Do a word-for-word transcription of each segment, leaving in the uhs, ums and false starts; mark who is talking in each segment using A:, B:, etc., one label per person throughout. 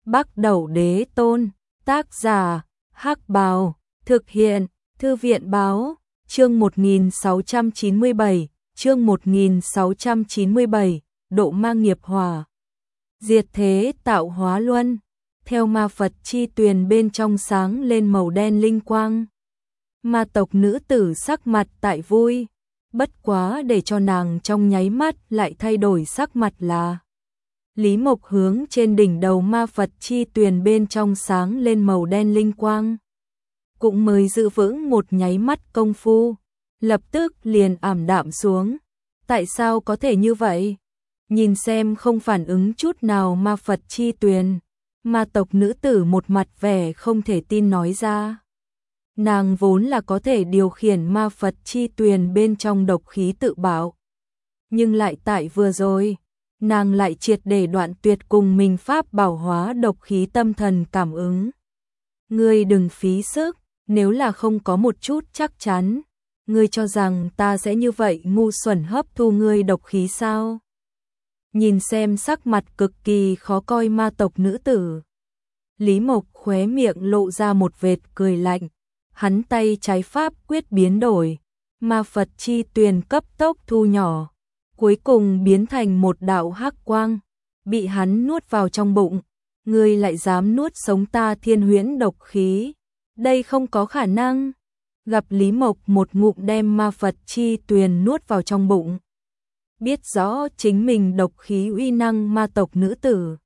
A: Bắc Đẩu Đế Tôn, tác giả, Hắc Bào, thực hiện, Thư viện Báo, chương một nghìn sáu trăm chín mươi bảy, chương một nghìn sáu trăm chín mươi bảy, độ ma nghiệp hỏa. Diệt thế tạo hóa luân, theo ma Phật chi tuyền bên trong sáng lên màu đen linh quang. Ma tộc nữ tử sắc mặt tại vui, bất quá để cho nàng trong nháy mắt lại thay đổi sắc mặt là Lý Mộc hướng trên đỉnh đầu ma Phật chi tuyền bên trong sáng lên màu đen linh quang. Cũng mới giữ vững một nháy mắt công phu, lập tức liền ảm đạm xuống. Tại sao có thể như vậy? Nhìn xem không phản ứng chút nào ma Phật chi tuyền, ma tộc nữ tử một mặt vẻ không thể tin nói ra. Nàng vốn là có thể điều khiển ma Phật chi tuyền bên trong độc khí tự bảo. Nhưng lại tại vừa rồi, nàng lại triệt để đoạn tuyệt cùng mình pháp bảo hóa độc khí tâm thần cảm ứng. Ngươi đừng phí sức, nếu là không có một chút chắc chắn, ngươi cho rằng ta sẽ như vậy ngu xuẩn hấp thu ngươi độc khí sao? Nhìn xem sắc mặt cực kỳ khó coi ma tộc nữ tử, Lý Mộc khóe miệng lộ ra một vệt cười lạnh, hắn tay trái pháp quyết biến đổi, ma Phật chi tuyền cấp tốc thu nhỏ, cuối cùng biến thành một đạo hắc quang, bị hắn nuốt vào trong bụng. Ngươi lại dám nuốt sống ta thiên huyễn độc khí, đây không có khả năng. Gặp Lý Mộc một ngụm đem ma Phật chi tuyền nuốt vào trong bụng, biết rõ chính mình độc khí uy năng ma tộc nữ tử,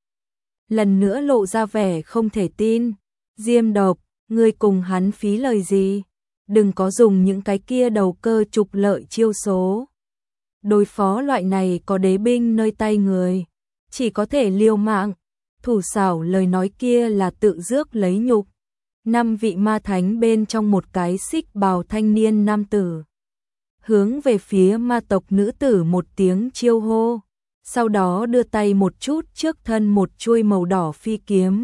A: lần nữa lộ ra vẻ không thể tin. Diêm độc, ngươi cùng hắn phí lời gì? Đừng có dùng những cái kia đầu cơ trục lợi chiêu số. Đối phó loại này có đế binh nơi tay người, chỉ có thể liều mạng. Thủ xảo lời nói kia là tự rước lấy nhục. Năm vị ma thánh bên trong một cái xích bào thanh niên nam tử, hướng về phía ma tộc nữ tử một tiếng chiêu hô, sau đó đưa tay một chút trước thân một chuôi màu đỏ phi kiếm,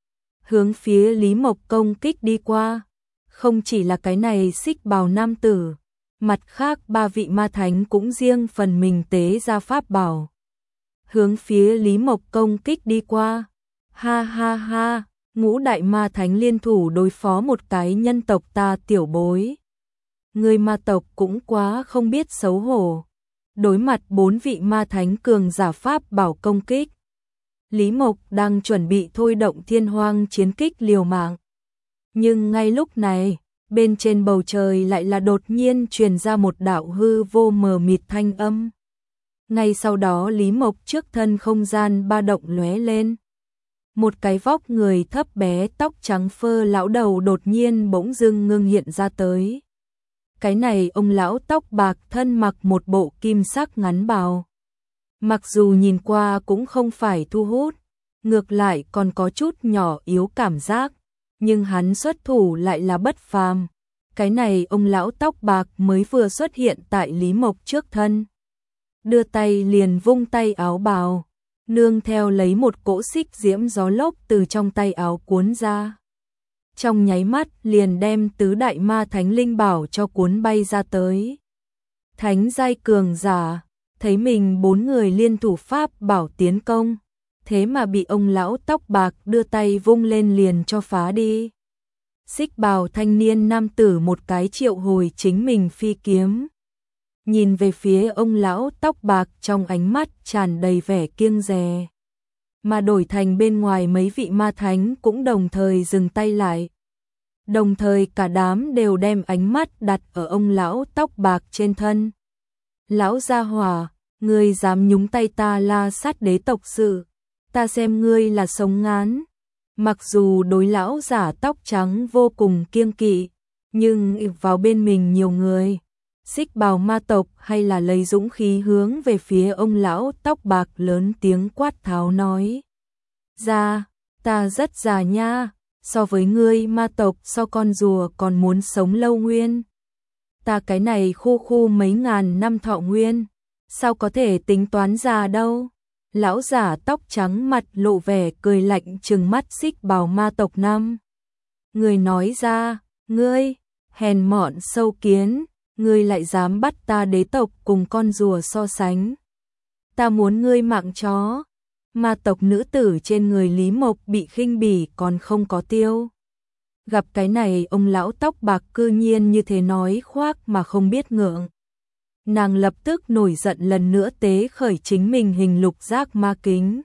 A: hướng phía Lý Mộc công kích đi qua. Không chỉ là cái này xích bào nam tử, mặt khác ba vị ma thánh cũng riêng phần mình tế ra pháp bảo, hướng phía Lý Mộc công kích đi qua. Ha ha ha, ngũ đại ma thánh liên thủ đối phó một cái nhân tộc ta tiểu bối. Người ma tộc cũng quá không biết xấu hổ. Đối mặt bốn vị ma thánh cường giả pháp bảo công kích, Lý Mộc đang chuẩn bị thôi động thiên hoang chiến kích liều mạng. Nhưng ngay lúc này, bên trên bầu trời lại là đột nhiên truyền ra một đạo hư vô mờ mịt thanh âm. Ngay sau đó Lý Mộc trước thân không gian ba động lóe lên. Một cái vóc người thấp bé tóc trắng phơ lão đầu đột nhiên bỗng dưng ngưng hiện ra tới. Cái này ông lão tóc bạc thân mặc một bộ kim sắc ngắn bào. Mặc dù nhìn qua cũng không phải thu hút, ngược lại còn có chút nhỏ yếu cảm giác, nhưng hắn xuất thủ lại là bất phàm. Cái này ông lão tóc bạc mới vừa xuất hiện tại Lý Mộc trước thân, đưa tay liền vung tay áo bào, nương theo lấy một cỗ xích diễm gió lốc từ trong tay áo cuốn ra. Trong nháy mắt liền đem tứ đại ma thánh linh bảo cho cuốn bay ra tới. Thánh giai cường giả, thấy mình bốn người liên thủ pháp bảo tiến công, thế mà bị ông lão tóc bạc đưa tay vung lên liền cho phá đi. Xích bào thanh niên nam tử một cái triệu hồi chính mình phi kiếm, nhìn về phía ông lão tóc bạc trong ánh mắt tràn đầy vẻ kiêng dè. Mà đổi thành bên ngoài mấy vị ma thánh cũng đồng thời dừng tay lại. Đồng thời cả đám đều đem ánh mắt đặt ở ông lão tóc bạc trên thân. Lão gia hỏa, ngươi dám nhúng tay ta La Sát đế tộc sự, ta xem ngươi là sống ngán. Mặc dù đối lão giả tóc trắng vô cùng kiêng kỵ, nhưng vào bên mình nhiều người, xích bào ma tộc hay là lấy dũng khí hướng về phía ông lão tóc bạc lớn tiếng quát tháo nói. Ra, ta rất già nha, so với ngươi ma tộc so con rùa còn muốn sống lâu nguyên. Ta cái này khu khu mấy ngàn năm thọ nguyên, sao có thể tính toán già đâu. Lão giả tóc trắng mặt lộ vẻ cười lạnh trừng mắt xích bào ma tộc năm. Người nói ra, ngươi, hèn mọn sâu kiến, ngươi lại dám bắt ta đế tộc cùng con rùa so sánh. Ta muốn ngươi mạng chó. Ma tộc nữ tử trên người Lý Mộc bị khinh bỉ còn không có tiêu. Gặp cái này ông lão tóc bạc cư nhiên như thế nói khoác mà không biết ngượng. Nàng lập tức nổi giận lần nữa tế khởi chính mình hình lục giác ma kính.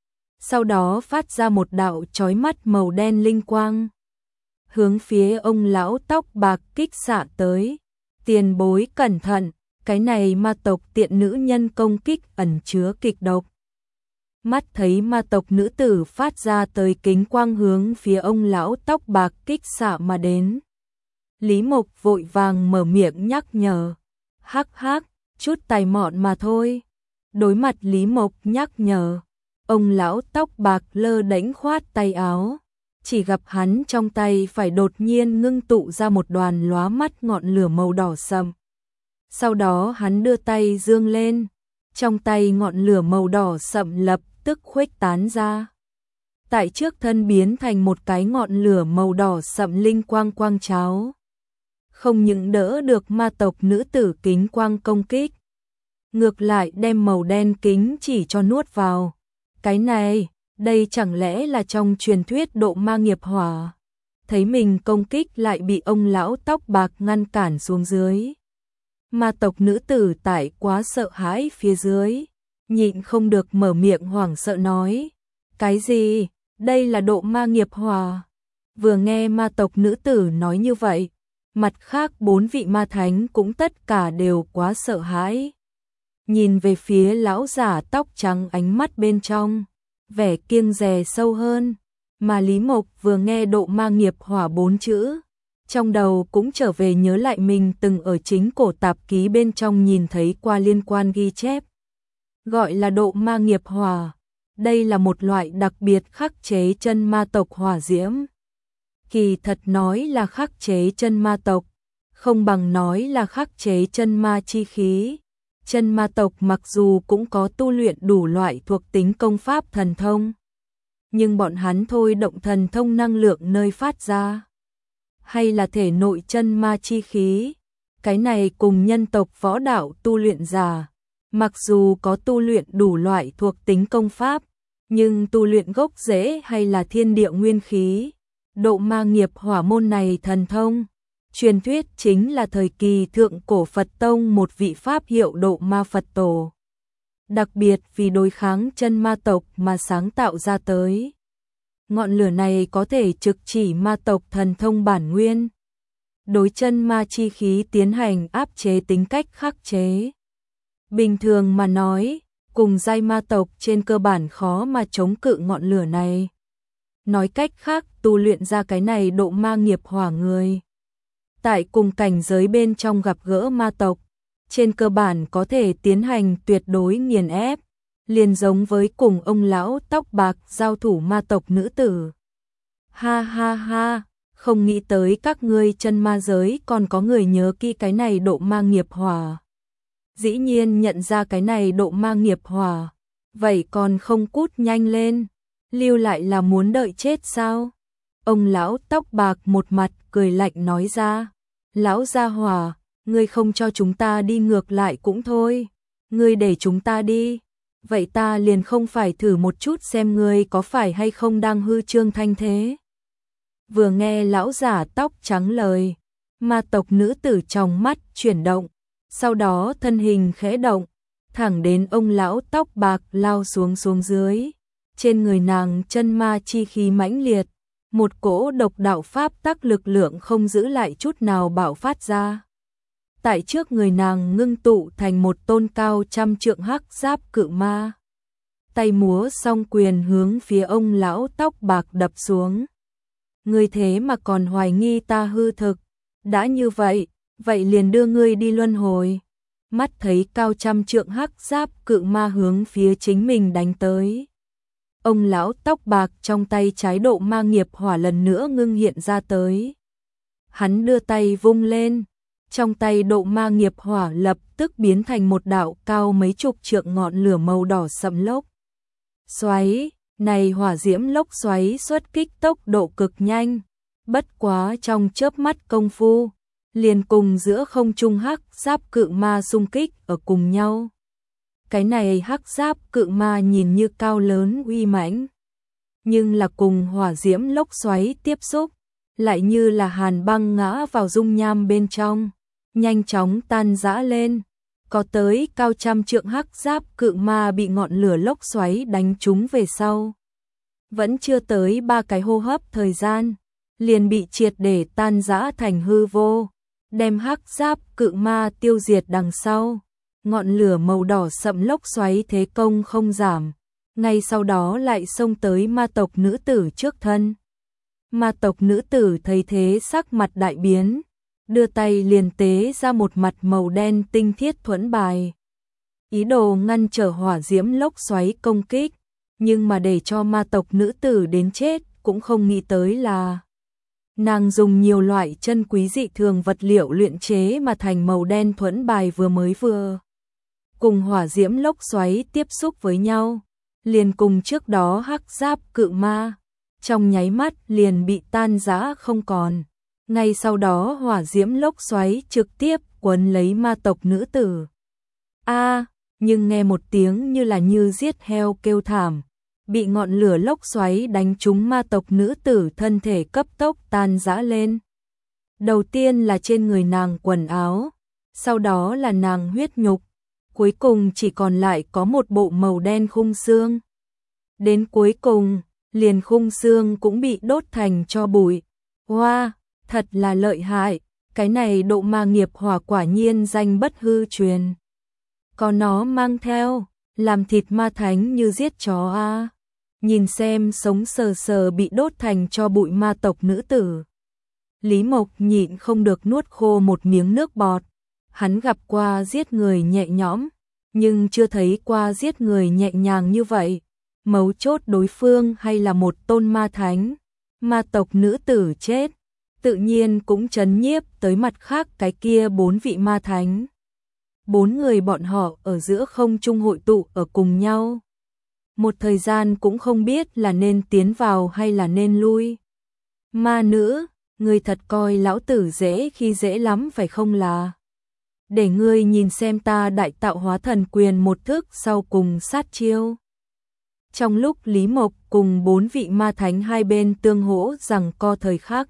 A: Sau đó phát ra một đạo chói mắt màu đen linh quang. Hướng phía ông lão tóc bạc kích xạ tới. Tiền bối cẩn thận, cái này ma tộc tiện nữ nhân công kích ẩn chứa kịch độc. Mắt thấy ma tộc nữ tử phát ra tới kính quang hướng phía ông lão tóc bạc kích xạ mà đến. Lý Mộc vội vàng mở miệng nhắc nhở. Hắc hắc, chút tài mọn mà thôi. Đối mặt Lý Mộc nhắc nhở, ông lão tóc bạc lơ đễnh khoát tay áo. Chỉ gặp hắn trong tay phải đột nhiên ngưng tụ ra một đoàn lóa mắt ngọn lửa màu đỏ sậm. Sau đó hắn đưa tay dương lên, trong tay ngọn lửa màu đỏ sậm lập tức khuếch tán ra. Tại trước thân biến thành một cái ngọn lửa màu đỏ sậm linh quang quang cháo. Không những đỡ được ma tộc nữ tử kính quang công kích, ngược lại đem màu đen kính chỉ cho nuốt vào. Cái này, đây chẳng lẽ là trong truyền thuyết độ ma nghiệp hỏa. Thấy mình công kích lại bị ông lão tóc bạc ngăn cản xuống dưới. Ma tộc nữ tử tại quá sợ hãi phía dưới, nhịn không được mở miệng hoảng sợ nói. Cái gì? Đây là độ ma nghiệp hỏa. Vừa nghe ma tộc nữ tử nói như vậy, mặt khác bốn vị ma thánh cũng tất cả đều quá sợ hãi. Nhìn về phía lão giả tóc trắng ánh mắt bên trong, vẻ kiêng dè sâu hơn, mà Lý Mộc vừa nghe độ ma nghiệp hỏa bốn chữ, trong đầu cũng trở về nhớ lại mình từng ở chính cổ tạp ký bên trong nhìn thấy qua liên quan ghi chép. Gọi là độ ma nghiệp hỏa, đây là một loại đặc biệt khắc chế chân ma tộc hỏa diễm. Kỳ thật nói là khắc chế chân ma tộc, không bằng nói là khắc chế chân ma chi khí. Chân ma tộc mặc dù cũng có tu luyện đủ loại thuộc tính công pháp thần thông, nhưng bọn hắn thôi động thần thông năng lượng nơi phát ra, hay là thể nội chân ma chi khí. Cái này cùng nhân tộc võ đạo tu luyện giả, mặc dù có tu luyện đủ loại thuộc tính công pháp, nhưng tu luyện gốc rễ hay là thiên địa nguyên khí. Độ ma nghiệp hỏa môn này thần thông, truyền thuyết chính là thời kỳ thượng cổ Phật tông một vị pháp hiệu độ ma Phật tổ. Đặc biệt vì đối kháng chân ma tộc mà sáng tạo ra tới. Ngọn lửa này có thể trực chỉ ma tộc thần thông bản nguyên. Đối chân ma chi khí tiến hành áp chế tính cách khắc chế. Bình thường mà nói, cùng giai ma tộc trên cơ bản khó mà chống cự ngọn lửa này. Nói cách khác, tu luyện ra cái này độ ma nghiệp hỏa người, tại cùng cảnh giới bên trong gặp gỡ ma tộc, trên cơ bản có thể tiến hành tuyệt đối nghiền ép, liền giống với cùng ông lão tóc bạc giao thủ ma tộc nữ tử. Ha ha ha, không nghĩ tới các ngươi chân ma giới còn có người nhớ kỹ cái này độ ma nghiệp hỏa. Dĩ nhiên nhận ra cái này độ ma nghiệp hỏa, vậy còn không cút nhanh lên, lưu lại là muốn đợi chết sao? Ông lão tóc bạc một mặt cười lạnh nói ra. Lão gia hỏa, ngươi không cho chúng ta đi ngược lại cũng thôi, ngươi để chúng ta đi, vậy ta liền không phải thử một chút xem ngươi có phải hay không đang hư trương thanh thế. Vừa nghe lão giả tóc trắng lời, ma tộc nữ tử trong mắt chuyển động, sau đó thân hình khẽ động, thẳng đến ông lão tóc bạc lao xuống xuống dưới. Trên người nàng chân ma chi khí mãnh liệt, một cỗ độc đạo pháp tắc lực lượng không giữ lại chút nào bạo phát ra. Tại trước người nàng ngưng tụ thành một tôn cao trăm trượng hắc giáp cự ma. Tay múa song quyền hướng phía ông lão tóc bạc đập xuống. Ngươi thế mà còn hoài nghi ta hư thực, đã như vậy, vậy liền đưa ngươi đi luân hồi. Mắt thấy cao trăm trượng hắc giáp cự ma hướng phía chính mình đánh tới. Ông lão tóc bạc trong tay trái độ ma nghiệp hỏa lần nữa ngưng hiện ra tới. Hắn đưa tay vung lên, trong tay độ ma nghiệp hỏa lập tức biến thành một đạo cao mấy chục trượng ngọn lửa màu đỏ sẫm lốc xoáy. Này hỏa diễm lốc xoáy xuất kích tốc độ cực nhanh, bất quá trong chớp mắt công phu, liền cùng giữa không trung hắc giáp cự ma xung kích ở cùng nhau. Cái này hắc giáp cự ma nhìn như cao lớn uy mãnh, nhưng là cùng hỏa diễm lốc xoáy tiếp xúc, lại như là hàn băng ngã vào dung nham bên trong, nhanh chóng tan rã lên. Có tới cao trăm trượng hắc giáp cự ma bị ngọn lửa lốc xoáy đánh trúng về sau. Vẫn chưa tới ba cái hô hấp thời gian, liền bị triệt để tan rã thành hư vô, đem hắc giáp cự ma tiêu diệt đằng sau. Ngọn lửa màu đỏ sậm lốc xoáy thế công không giảm, ngay sau đó lại xông tới ma tộc nữ tử trước thân. Ma tộc nữ tử thấy thế sắc mặt đại biến, đưa tay liền tế ra một mặt màu đen tinh thiết thuẫn bài, ý đồ ngăn trở hỏa diễm lốc xoáy công kích, nhưng mà để cho ma tộc nữ tử đến chết cũng không nghĩ tới là nàng dùng nhiều loại chân quý dị thường vật liệu luyện chế mà thành màu đen thuẫn bài vừa mới vừa cùng hỏa diễm lốc xoáy tiếp xúc với nhau, liền cùng trước đó hắc giáp cự ma, trong nháy mắt liền bị tan rã không còn. Ngay sau đó hỏa diễm lốc xoáy trực tiếp quấn lấy ma tộc nữ tử. A, nhưng nghe một tiếng như là như giết heo kêu thảm, bị ngọn lửa lốc xoáy đánh trúng ma tộc nữ tử thân thể cấp tốc tan rã lên. Đầu tiên là trên người nàng quần áo, sau đó là nàng huyết nhục, cuối cùng chỉ còn lại có một bộ màu đen khung xương. Đến cuối cùng, liền khung xương cũng bị đốt thành tro bụi. Wow, thật là lợi hại, cái này độ ma nghiệp hỏa quả nhiên danh bất hư truyền. Có nó mang theo, làm thịt ma thánh như giết chó a. Nhìn xem sống sờ sờ bị đốt thành tro bụi ma tộc nữ tử. Lý Mộc nhịn không được nuốt khô một miếng nước bọt. Hắn gặp qua giết người nhẹ nhõm, nhưng chưa thấy qua giết người nhẹ nhàng như vậy. Mấu chốt đối phương hay là một tôn ma thánh, ma tộc nữ tử chết, tự nhiên cũng chấn nhiếp tới mặt khác cái kia bốn vị ma thánh. Bốn người bọn họ ở giữa không trung hội tụ ở cùng nhau. Một thời gian cũng không biết là nên tiến vào hay là nên lui. Ma nữ, ngươi thật coi lão tử dễ khi dễ lắm phải không là? Để ngươi nhìn xem ta đại tạo hóa thần quyền một thức sau cùng sát chiêu. Trong lúc Lý Mộc cùng bốn vị ma thánh hai bên tương hỗ rằng co thời khắc.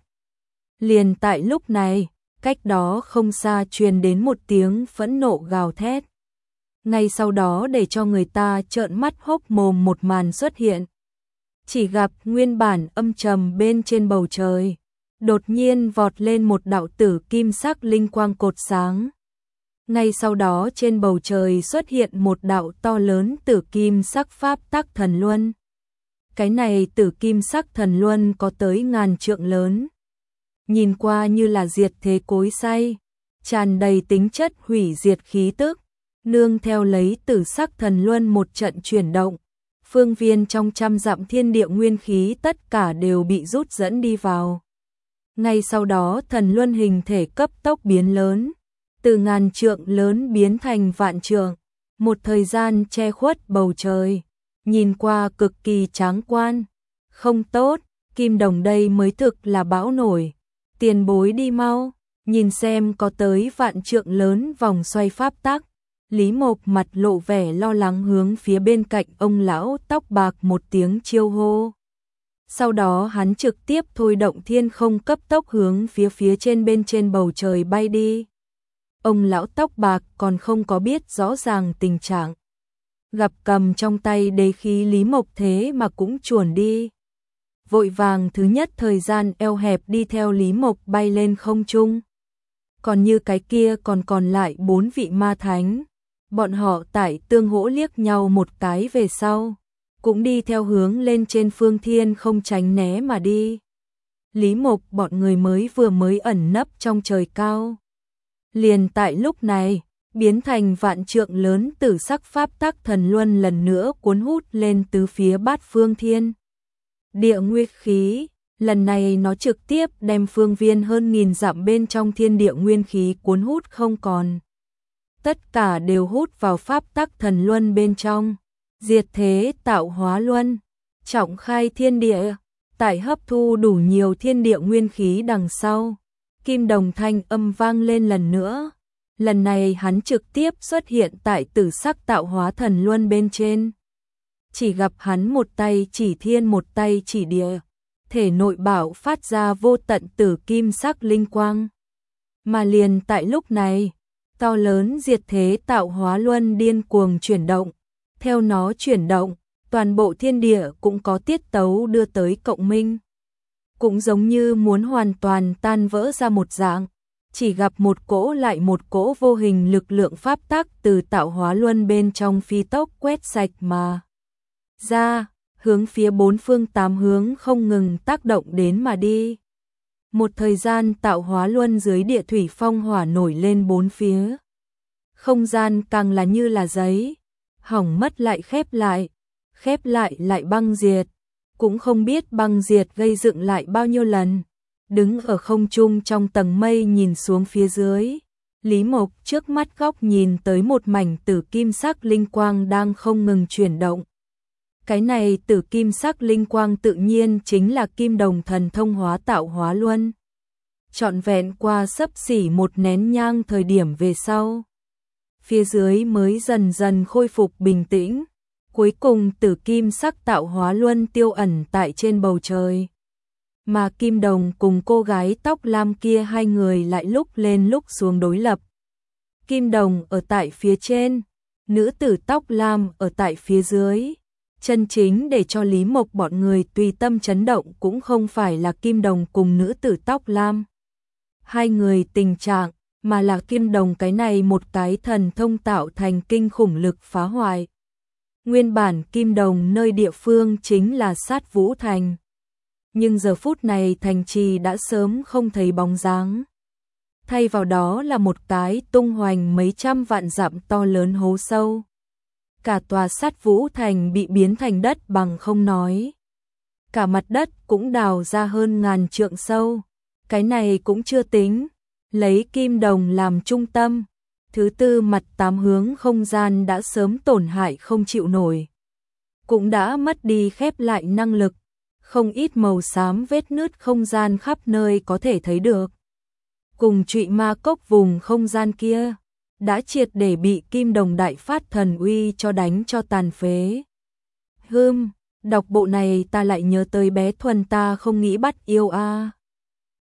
A: Liền tại lúc này, cách đó không xa truyền đến một tiếng phẫn nộ gào thét. Ngay sau đó để cho người ta trợn mắt hốc mồm một màn xuất hiện. Chỉ gặp nguyên bản âm trầm bên trên bầu trời, đột nhiên vọt lên một đạo tử kim sắc linh quang cột sáng. Ngay sau đó trên bầu trời xuất hiện một đạo to lớn tử kim sắc pháp tắc thần luân. Cái này tử kim sắc thần luân có tới ngàn trượng lớn. Nhìn qua như là diệt thế cối xay, tràn đầy tính chất hủy diệt khí tức, nương theo lấy tử sắc thần luân một trận chuyển động. Phương viên trong trăm dặm thiên địa nguyên khí tất cả đều bị rút dẫn đi vào. Ngay sau đó thần luân hình thể cấp tốc biến lớn, từ ngàn trượng lớn biến thành vạn trượng, một thời gian che khuất bầu trời, nhìn qua cực kỳ tráng quan. Không tốt, kim đồng đây mới thực là bão nổi, tiền bối đi mau, nhìn xem có tới vạn trượng lớn vòng xoay pháp tắc. Lý Mộc mặt lộ vẻ lo lắng hướng phía bên cạnh ông lão tóc bạc một tiếng chiêu hô. Sau đó hắn trực tiếp thôi động thiên không cấp tốc hướng phía phía trên bên trên bầu trời bay đi. Ông lão tóc bạc còn không có biết rõ ràng tình trạng. Gặp cầm trong tay đế khí Lý Mộc thế mà cũng chuồn đi. Vội vàng thứ nhất thời gian eo hẹp đi theo Lý Mộc bay lên không trung. Còn như cái kia còn còn lại bốn vị ma thánh. Bọn họ tại tương hỗ liếc nhau một cái về sau, cũng đi theo hướng lên trên phương thiên không tránh né mà đi. Lý Mộc bọn người mới vừa mới ẩn nấp trong trời cao. Liền tại lúc này, biến thành vạn trượng lớn tử sắc pháp tắc thần luân lần nữa cuốn hút lên tứ phía bát phương thiên. Địa nguyên khí, lần này nó trực tiếp đem phương viên hơn nghìn dặm bên trong thiên địa nguyên khí cuốn hút không còn. Tất cả đều hút vào pháp tắc thần luân bên trong, diệt thế tạo hóa luân, trọng khai thiên địa, tại hấp thu đủ nhiều thiên địa nguyên khí đằng sau. Kim đồng thanh âm vang lên lần nữa, Lần này hắn trực tiếp xuất hiện tại Tử Sắc Tạo Hóa Thần Luân bên trên. Chỉ gặp hắn một tay chỉ thiên một tay chỉ địa, thể nội bảo phát ra vô tận tử kim sắc linh quang. Mà liền tại lúc này, to lớn diệt thế tạo hóa luân điên cuồng chuyển động, theo nó chuyển động, toàn bộ thiên địa cũng có tiết tấu đưa tới cộng minh. Cũng giống như muốn hoàn toàn tan vỡ ra một dạng, chỉ gặp một cỗ lại một cỗ vô hình lực lượng pháp tắc từ tạo hóa luân bên trong phi tốc quét sạch mà ra, hướng phía bốn phương tám hướng không ngừng tác động đến mà đi. Một thời gian tạo hóa luân dưới địa thủy phong hỏa nổi lên bốn phía. Không gian càng là như là giấy, hỏng mất lại khép lại, khép lại lại băng diệt, cũng không biết băng diệt gây dựng lại bao nhiêu lần. Đứng ở không trung trong tầng mây nhìn xuống phía dưới, Lý Mộc trước mắt góc nhìn tới một mảnh tử kim sắc linh quang đang không ngừng chuyển động. Cái này tử kim sắc linh quang tự nhiên chính là kim đồng thần thông hóa tạo hóa luân. Trọn vẹn qua xấp xỉ một nén nhang thời điểm về sau, phía dưới mới dần dần khôi phục bình tĩnh. Cuối cùng tử kim sắc tạo hóa luân tiêu ẩn tại trên bầu trời. Mà Kim Đồng cùng cô gái tóc lam kia hai người lại lúc lên lúc xuống đối lập. Kim Đồng ở tại phía trên, nữ tử tóc lam ở tại phía dưới. Chân chính để cho Lý Mộc bọn người tùy tâm chấn động cũng không phải là Kim Đồng cùng nữ tử tóc lam. Hai người tình trạng, mà là Kim Đồng cái này một cái thần thông tạo thành kinh khủng lực phá hoại. Nguyên bản Kim Đồng nơi địa phương chính là Sát Vũ Thành. Nhưng giờ phút này thành trì đã sớm không thấy bóng dáng. Thay vào đó là một cái tung hoành mấy trăm vạn dặm to lớn hố sâu. Cả tòa Sát Vũ Thành bị biến thành đất bằng không nói. Cả mặt đất cũng đào ra hơn ngàn trượng sâu. Cái này cũng chưa tính. Lấy Kim Đồng làm trung tâm. Thứ tư mặt tám hướng không gian đã sớm tổn hại không chịu nổi. Cũng đã mất đi khép lại năng lực. Không ít màu xám vết nứt không gian khắp nơi có thể thấy được. Cùng Trụy Ma Cốc vùng không gian kia, đã triệt để bị Kim Đồng đại phát thần uy cho đánh cho tàn phế. Hừm, đọc bộ này ta lại nhớ tới bé Thuần ta không nghĩ bắt yêu a. À.